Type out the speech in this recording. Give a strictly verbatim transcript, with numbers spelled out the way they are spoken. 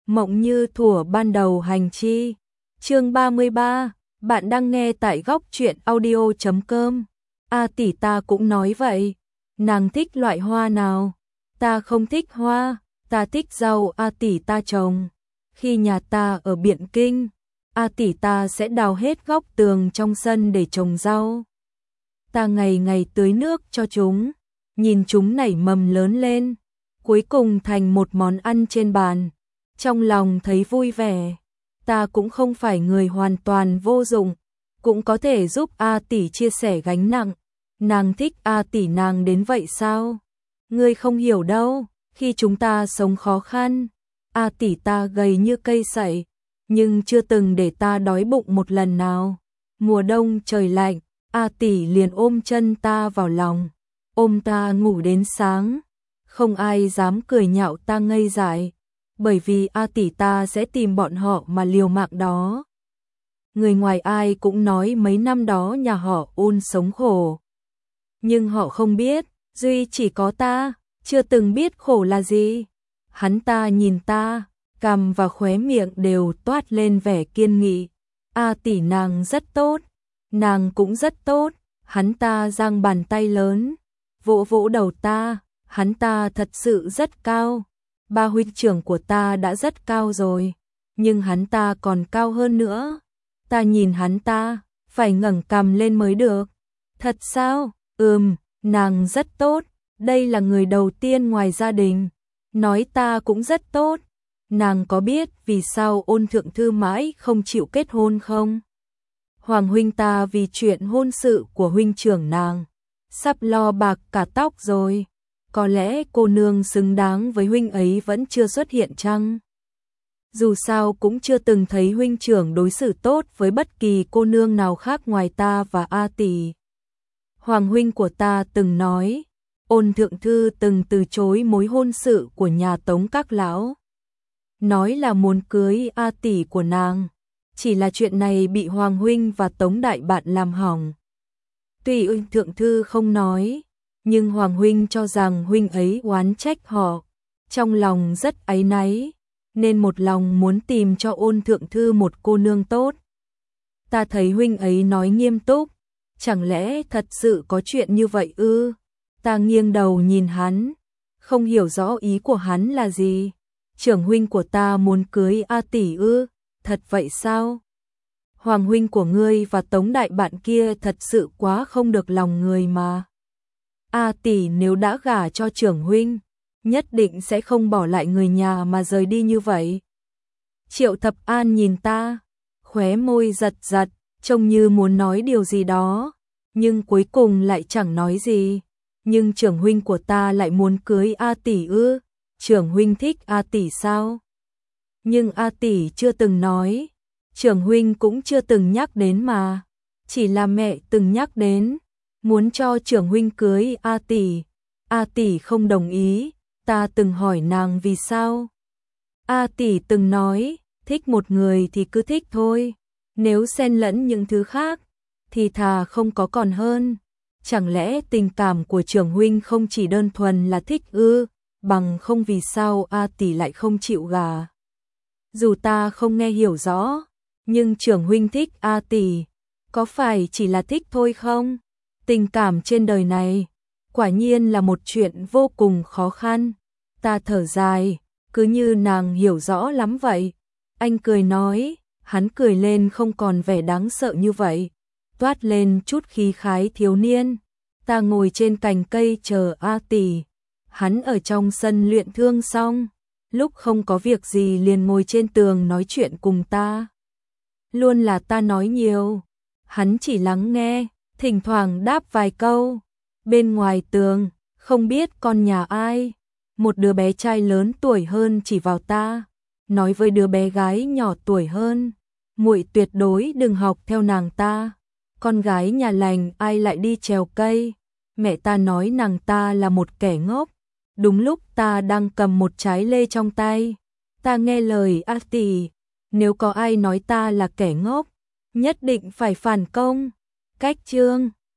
Mộng như thuở ban đầu hành chi. Chương ba mươi ba, bạn đang nghe tại góc truyện audio chấm com. A tỷ ta cũng nói vậy. Nàng thích loại hoa nào? Ta không thích hoa, ta thích rau A tỷ ta trồng. Khi nhà ta ở Biện Kinh, A tỷ ta sẽ đào hết góc tường trong sân để trồng rau. Ta ngày ngày tưới nước cho chúng, nhìn chúng nảy mầm lớn lên, cuối cùng thành một món ăn trên bàn. Trong lòng thấy vui vẻ. Ta cũng không phải người hoàn toàn vô dụng, cũng có thể giúp A tỷ chia sẻ gánh nặng. Nàng thích A tỷ nàng đến vậy sao? Ngươi không hiểu đâu, khi chúng ta sống khó khăn, A tỷ ta gầy như cây sậy, nhưng chưa từng để ta đói bụng một lần nào. Mùa đông trời lạnh, A tỷ liền ôm chân ta vào lòng, ôm ta ngủ đến sáng. Không ai dám cười nhạo ta ngây dại, bởi vì A tỷ ta sẽ tìm bọn họ mà liều mạng đó. Người ngoài ai cũng nói mấy năm đó nhà họ Ôn sống khổ, nhưng họ không biết, duy chỉ có ta, chưa từng biết khổ là gì. Hắn ta nhìn ta, cằm và khóe miệng đều toát lên vẻ kiên nghị. A tỷ nàng rất tốt, nàng cũng rất tốt. Hắn ta giang bàn tay lớn, vỗ vỗ đầu ta, hắn ta thật sự rất cao. Ba huynh trưởng của ta đã rất cao rồi, nhưng hắn ta còn cao hơn nữa. Ta nhìn hắn ta, phải ngẩng cằm lên mới được. Thật sao? Ừm, nàng rất tốt, đây là người đầu tiên ngoài gia đình nói ta cũng rất tốt. Nàng có biết vì sao Ôn thượng thư mãi không chịu kết hôn không? Hoàng huynh ta vì chuyện hôn sự của huynh trưởng nàng sắp lo bạc cả tóc rồi. Có lẽ cô nương xứng đáng với huynh ấy vẫn chưa xuất hiện chăng? Dù sao cũng chưa từng thấy huynh trưởng đối xử tốt với bất kỳ cô nương nào khác ngoài ta và A tỷ. Hoàng huynh của ta từng nói, Ôn thượng thư từng từ chối mối hôn sự của nhà Tống các lão, nói là muốn cưới A tỷ của nàng, chỉ là chuyện này bị Hoàng huynh và Tống đại bạn làm hỏng. Tuy Ôn thượng thư không nói, nhưng Hoàng huynh cho rằng huynh ấy oán trách họ, trong lòng rất áy náy, nên một lòng muốn tìm cho Ôn thượng thư một cô nương tốt. Ta thấy huynh ấy nói nghiêm túc, chẳng lẽ thật sự có chuyện như vậy ư? Ta nghiêng đầu nhìn hắn, không hiểu rõ ý của hắn là gì. Trưởng huynh của ta muốn cưới A tỷ ư? Thật vậy sao? Hoàng huynh của ngươi và Tống đại bạn kia thật sự quá không được lòng người mà. A tỷ nếu đã gả cho trưởng huynh, nhất định sẽ không bỏ lại người nhà mà rời đi như vậy. Triệu Thập An nhìn ta, khóe môi giật giật, trông như muốn nói điều gì đó, nhưng cuối cùng lại chẳng nói gì. Nhưng trưởng huynh của ta lại muốn cưới A tỷ ư? Trưởng huynh thích A tỷ sao? Nhưng A tỷ chưa từng nói, trưởng huynh cũng chưa từng nhắc đến mà, chỉ là mẹ từng nhắc đến, muốn cho trưởng huynh cưới A tỷ. A tỷ không đồng ý, ta từng hỏi nàng vì sao. A tỷ từng nói, thích một người thì cứ thích thôi, nếu xen lẫn những thứ khác thì thà không có còn hơn. Chẳng lẽ tình cảm của trưởng huynh không chỉ đơn thuần là thích ư? Bằng không vì sao A tỷ lại không chịu gả? Dù ta không nghe hiểu rõ, nhưng trưởng huynh thích A tỷ, có phải chỉ là thích thôi không? Tình cảm trên đời này quả nhiên là một chuyện vô cùng khó khăn. Ta thở dài, cứ như nàng hiểu rõ lắm vậy. Anh cười nói, hắn cười lên không còn vẻ đáng sợ như vậy, toát lên chút khí khái thiếu niên. Ta ngồi trên cành cây chờ A tỷ, hắn ở trong sân luyện thương xong, lúc không có việc gì liền ngồi trên tường nói chuyện cùng ta. Luôn là ta nói nhiều, hắn chỉ lắng nghe, thỉnh thoảng đáp vài câu. Bên ngoài tường, không biết con nhà ai, một đứa bé trai lớn tuổi hơn chỉ vào ta, nói với đứa bé gái nhỏ tuổi hơn, muội tuyệt đối đừng học theo nàng ta. Con gái nhà lành ai lại đi trèo cây? Mẹ ta nói nàng ta là một kẻ ngốc. Đúng lúc ta đang cầm một trái lê trong tay, ta nghe lời A tỷ, nếu có ai nói ta là kẻ ngốc, nhất định phải phản công. Cách chương